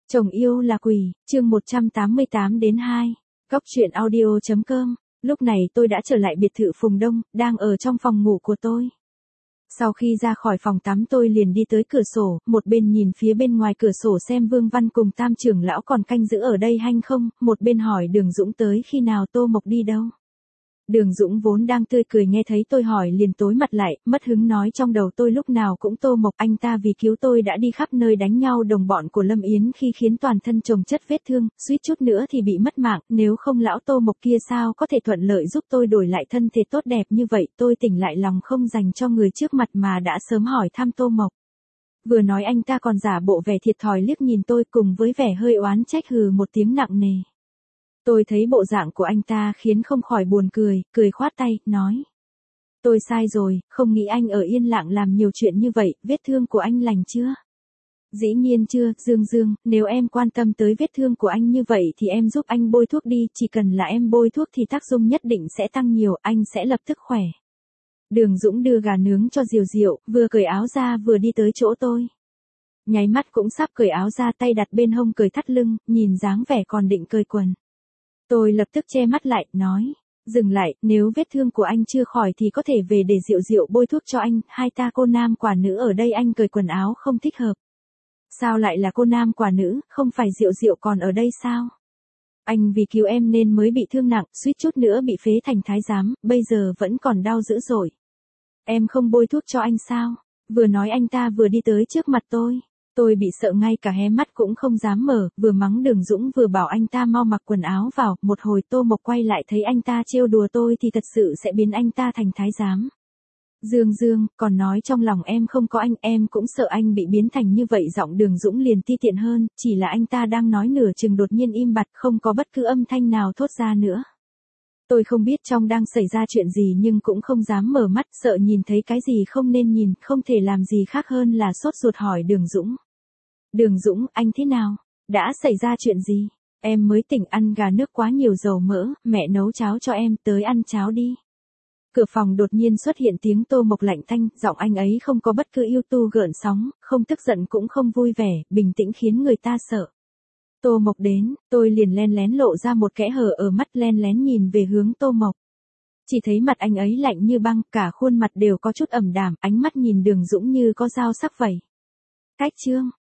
Chồng yêu là quỷ, chương 188 đến 2. Góc truyện audio.com. Lúc này tôi đã trở lại biệt thự Phùng Đông, đang ở trong phòng ngủ của tôi. Sau khi ra khỏi phòng tắm tôi liền đi tới cửa sổ, một bên nhìn phía bên ngoài cửa sổ xem Vương Văn cùng Tam trưởng lão còn canh giữ ở đây hay không, một bên hỏi Đường Dũng tới khi nào Tô Mộc đi đâu. Đường Dũng vốn đang tươi cười nghe thấy tôi hỏi liền tối mặt lại, mất hứng nói trong đầu tôi lúc nào cũng Tô Mộc, anh ta vì cứu tôi đã đi khắp nơi đánh nhau đồng bọn của Lâm Yến khi khiến toàn thân chồng chất vết thương, suýt chút nữa thì bị mất mạng, nếu không lão Tô Mộc kia sao có thể thuận lợi giúp tôi đổi lại thân thể tốt đẹp như vậy, tôi tỉnh lại lòng không dành cho người trước mặt mà đã sớm hỏi thăm Tô Mộc. Vừa nói anh ta còn giả bộ vẻ thiệt thòi liếc nhìn tôi cùng với vẻ hơi oán trách hừ một tiếng nặng nề. Tôi thấy bộ dạng của anh ta khiến không khỏi buồn cười, cười khoát tay, nói. Tôi sai rồi, không nghĩ anh ở yên lặng làm nhiều chuyện như vậy, vết thương của anh lành chưa? Dĩ nhiên chưa, Dương, nếu em quan tâm tới vết thương của anh như vậy thì em giúp anh bôi thuốc đi, chỉ cần là em bôi thuốc thì tác dụng nhất định sẽ tăng nhiều, anh sẽ lập tức khỏe. Đường Dũng đưa gà nướng cho Diệu Diệu, vừa cởi áo ra vừa đi tới chỗ tôi. Nháy mắt cũng sắp cởi áo ra, tay đặt bên hông cởi thắt lưng, nhìn dáng vẻ còn định cởi quần. Tôi lập tức che mắt lại, nói, dừng lại, nếu vết thương của anh chưa khỏi thì có thể về để Diệu Diệu bôi thuốc cho anh, hai ta cô nam quả nữ ở đây anh cởi quần áo không thích hợp. Sao lại là cô nam quả nữ, không phải Diệu Diệu còn ở đây sao? Anh vì cứu em nên mới bị thương nặng, suýt chút nữa bị phế thành thái giám, bây giờ vẫn còn đau dữ dội. Em không bôi thuốc cho anh sao? Vừa nói anh ta vừa đi tới trước mặt tôi. Tôi bị sợ ngay cả hé mắt cũng không dám mở, vừa mắng Đường Dũng vừa bảo anh ta mau mặc quần áo vào, một hồi Tô Mộc quay lại thấy anh ta trêu đùa tôi thì thật sự sẽ biến anh ta thành thái giám. Dương, còn nói trong lòng em không có anh, em cũng sợ anh bị biến thành như vậy. Giọng Đường Dũng liền ti tiện hơn, chỉ là anh ta đang nói nửa chừng đột nhiên im bặt, không có bất cứ âm thanh nào thốt ra nữa. Tôi không biết trong đang xảy ra chuyện gì nhưng cũng không dám mở mắt, sợ nhìn thấy cái gì không nên nhìn, không thể làm gì khác hơn là sốt ruột hỏi Đường Dũng. Đường Dũng, anh thế nào? Đã xảy ra chuyện gì? Em mới tỉnh, ăn gà nước quá nhiều dầu mỡ, mẹ nấu cháo cho em, tới ăn cháo đi. Cửa phòng đột nhiên xuất hiện tiếng Tô Mộc lạnh tanh, giọng anh ấy không có bất cứ yêu tu gợn sóng, không tức giận cũng không vui vẻ, bình tĩnh khiến người ta sợ. Tô Mộc đến, tôi liền len lén lộ ra một kẽ hở ở mắt, len lén nhìn về hướng Tô Mộc. Chỉ thấy mặt anh ấy lạnh như băng, cả khuôn mặt đều có chút ẩm đạm, ánh mắt nhìn Đường Dũng như có dao sắc vậy. Cách chương